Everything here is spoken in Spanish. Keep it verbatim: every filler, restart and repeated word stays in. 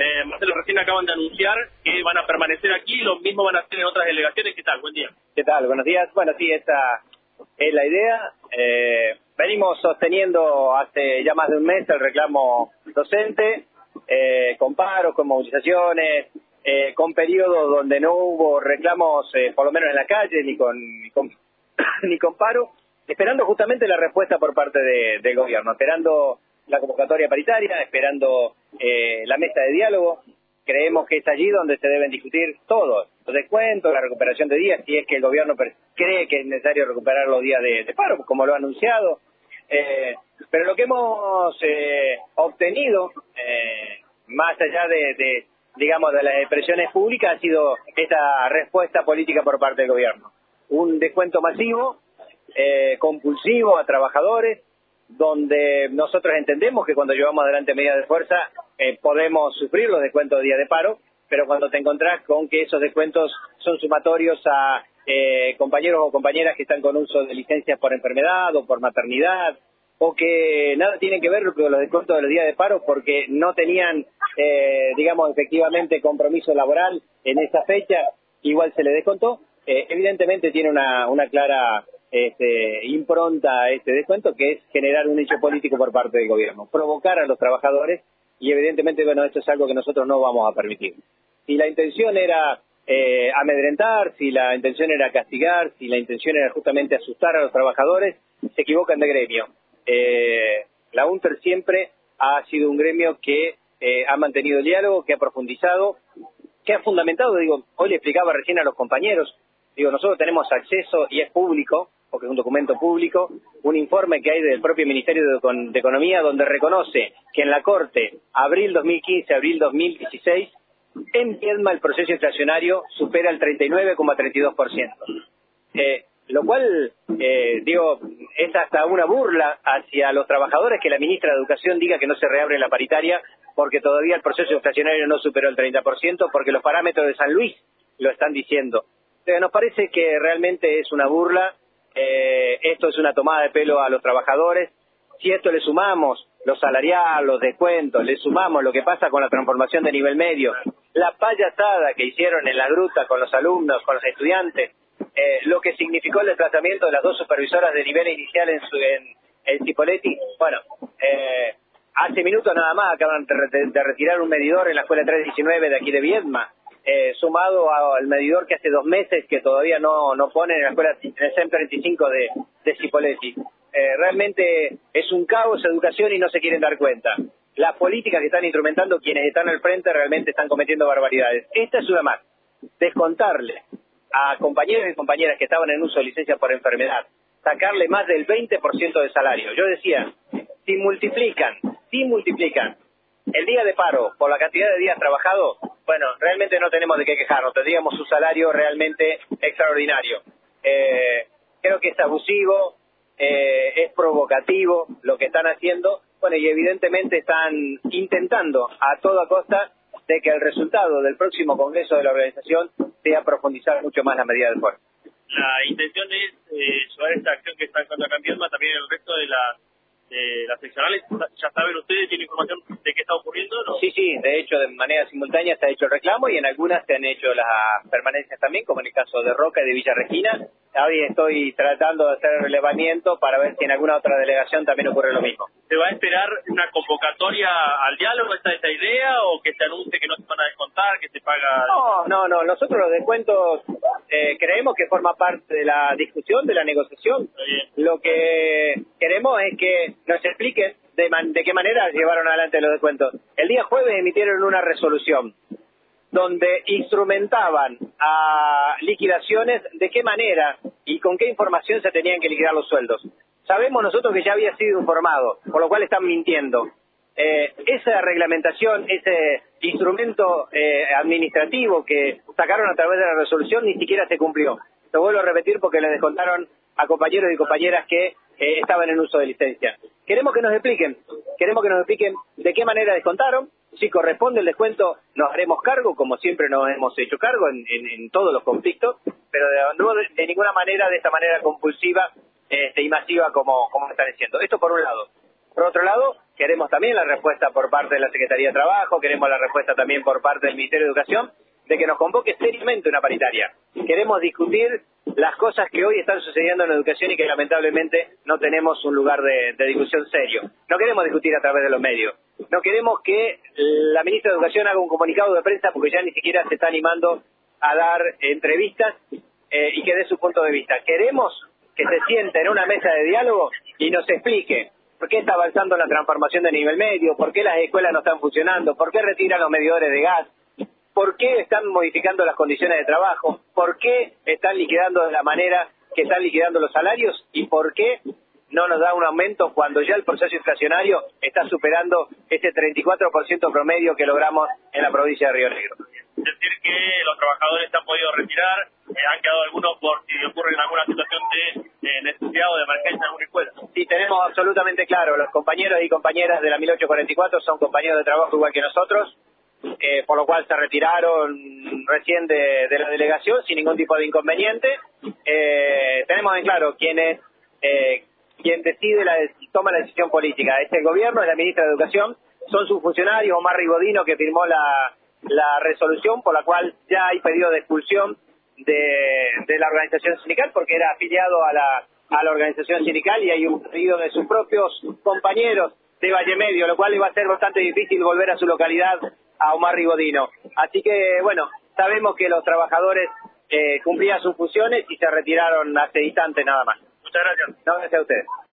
Eh, Marcelo, recién acaban de anunciar que van a permanecer aquí, lo mismo van a hacer en otras delegaciones. ¿Qué tal? Buen día. ¿Qué tal? Buenos días. Bueno, sí, esta es la idea. Eh, venimos sosteniendo hace ya más de un mes el reclamo docente, eh, con paros, con movilizaciones, eh, con periodos donde no hubo reclamos, eh, por lo menos en la calle, ni con, ni con, ni con paro, esperando justamente la respuesta por parte de, del gobierno, esperando la convocatoria paritaria, esperando eh, la mesa de diálogo. Creemos que es allí donde se deben discutir todos los descuentos, la recuperación de días, si es que el gobierno cree que es necesario recuperar los días de, de paro, como lo ha anunciado. Eh, pero lo que hemos eh, obtenido, eh, más allá de, de, digamos, de las expresiones públicas, ha sido esta respuesta política por parte del gobierno. Un descuento masivo, eh, compulsivo a trabajadores, donde nosotros entendemos que cuando llevamos adelante medidas de fuerza eh, podemos sufrir los descuentos de día de paro, pero cuando te encontrás con que esos descuentos son sumatorios a eh, compañeros o compañeras que están con uso de licencias por enfermedad o por maternidad, o que nada tienen que ver con los descuentos de los días de paro porque no tenían, eh, digamos, efectivamente compromiso laboral en esa fecha, igual se le descontó, eh, evidentemente tiene una, una clara Este, impronta a este descuento, que es generar un hecho político por parte del gobierno, provocar a los trabajadores, y evidentemente, bueno, esto es algo que nosotros no vamos a permitir. Si la intención era eh, amedrentar, si la intención era castigar, si la intención era justamente asustar a los trabajadores, se equivocan de gremio. Eh, la UNTER siempre ha sido un gremio que eh, ha mantenido el diálogo, que ha profundizado, que ha fundamentado, digo, hoy le explicaba recién a los compañeros, digo, nosotros tenemos acceso, y es público, porque es un documento público, un informe que hay del propio Ministerio de, Econ de Economía, donde reconoce que en la Corte, abril dos mil quince, abril dos mil dieciséis, en Viedma el proceso inflacionario supera el treinta y nueve coma treinta y dos por ciento. Eh, lo cual, eh, digo, es hasta una burla hacia los trabajadores que la ministra de Educación diga que no se reabre la paritaria, porque todavía el proceso inflacionario no superó el treinta por ciento, porque los parámetros de San Luis lo están diciendo. Entonces, nos parece que realmente es una burla. Eh, esto es una tomada de pelo a los trabajadores. Si esto le sumamos los salariales, los descuentos, le sumamos lo que pasa con la transformación de nivel medio, la payasada que hicieron en la gruta con los alumnos, con los estudiantes, eh, lo que significó el desplazamiento de las dos supervisoras de nivel inicial en, su, en, en Cipolletti, bueno, eh, hace minutos nada más acaban de, de retirar un medidor en la escuela tres diecinueve de aquí de Viedma, Eh, sumado al medidor que hace dos meses que todavía no, no ponen en la escuela en el C E M treinta y cinco de, de Cipolletti. Eh, realmente es un caos educación y no se quieren dar cuenta. Las políticas que están instrumentando quienes están al frente realmente están cometiendo barbaridades. Esta es una más. Descontarle a compañeros y compañeras que estaban en uso de licencia por enfermedad, sacarle más del veinte por ciento de salario. Yo decía, si multiplican, si multiplican el día de paro por la cantidad de días trabajados, bueno, realmente no tenemos de qué quejarnos, tendríamos un salario realmente extraordinario. Eh, creo que es abusivo, eh, es provocativo lo que están haciendo, bueno, y evidentemente están intentando a toda costa de que el resultado del próximo Congreso de la organización sea profundizar mucho más la medida de fuerza. La intención es eh, llevar esta acción que está en contra de Viedma también en el resto de las Eh, las seccionales. ¿Ya saben ustedes, tienen información de qué está ocurriendo, no? Sí, sí, de hecho de manera simultánea se ha hecho el reclamo y en algunas se han hecho las permanencias también, como en el caso de Roca y de Villa Regina. Hoy estoy tratando de hacer el relevamiento para ver si en alguna otra delegación también ocurre lo mismo. ¿Se va a esperar una convocatoria al diálogo, esta esta idea, o que se anuncie que no se van a descontar, que se paga? No, no, no, nosotros los descuentos eh, creemos que forma parte de la discusión, de la negociación. Lo que queremos es que nos expliquen de, man, de qué manera llevaron adelante los descuentos. El día jueves emitieron una resolución donde instrumentaban a liquidaciones de qué manera y con qué información se tenían que liquidar los sueldos. Sabemos nosotros que ya había sido informado, por lo cual están mintiendo. Eh, esa reglamentación, ese instrumento eh, administrativo que sacaron a través de la resolución ni siquiera se cumplió. Lo vuelvo a repetir porque le descontaron a compañeros y compañeras que eh, estaban en uso de licencia. Queremos que nos expliquen, queremos que nos expliquen de qué manera descontaron, si corresponde el descuento nos haremos cargo, como siempre nos hemos hecho cargo en, en, en todos los conflictos, pero de, no de, de ninguna manera, de esta manera compulsiva este, y masiva como, como están diciendo. Esto por un lado. Por otro lado, queremos también la respuesta por parte de la Secretaría de Trabajo, queremos la respuesta también por parte del Ministerio de Educación, de que nos convoque seriamente una paritaria. Queremos discutir las cosas que hoy están sucediendo en la educación y que lamentablemente no tenemos un lugar de, de discusión serio. No queremos discutir a través de los medios. No queremos que la ministra de Educación haga un comunicado de prensa porque ya ni siquiera se está animando a dar entrevistas eh, y que dé su punto de vista. Queremos que se siente en una mesa de diálogo y nos explique por qué está avanzando la transformación de nivel medio, por qué las escuelas no están funcionando, por qué retiran los medidores de gas, por qué están modificando las condiciones de trabajo, por qué están liquidando de la manera que están liquidando los salarios y por qué no nos da un aumento cuando ya el proceso inflacionario está superando ese treinta y cuatro por ciento promedio que logramos en la provincia de Río Negro. Decir que los trabajadores se han podido retirar, eh, han quedado algunos por si ocurre en alguna situación de, de necesidad o de emergencia en alguna escuela. Sí, tenemos absolutamente claro, los compañeros y compañeras de la mil ochocientos cuarenta y cuatro son compañeros de trabajo igual que nosotros, eh, por lo cual se retiraron recién de, de la delegación sin ningún tipo de inconveniente. Eh, tenemos en claro quién es, eh, quien decide, la, toma la decisión política. Es el gobierno, es la ministra de Educación, son sus funcionarios, Omar Ribodino, que firmó la, la resolución por la cual ya hay pedido de expulsión de, de la organización sindical porque era afiliado a la, a la organización sindical y hay un pedido de sus propios compañeros de Valle Medio, lo cual iba a ser bastante difícil volver a su localidad a Omar Ribodino. Así que, bueno, sabemos que los trabajadores eh, cumplían sus funciones y se retiraron hace instantes nada más. Muchas gracias. No, gracias a ustedes.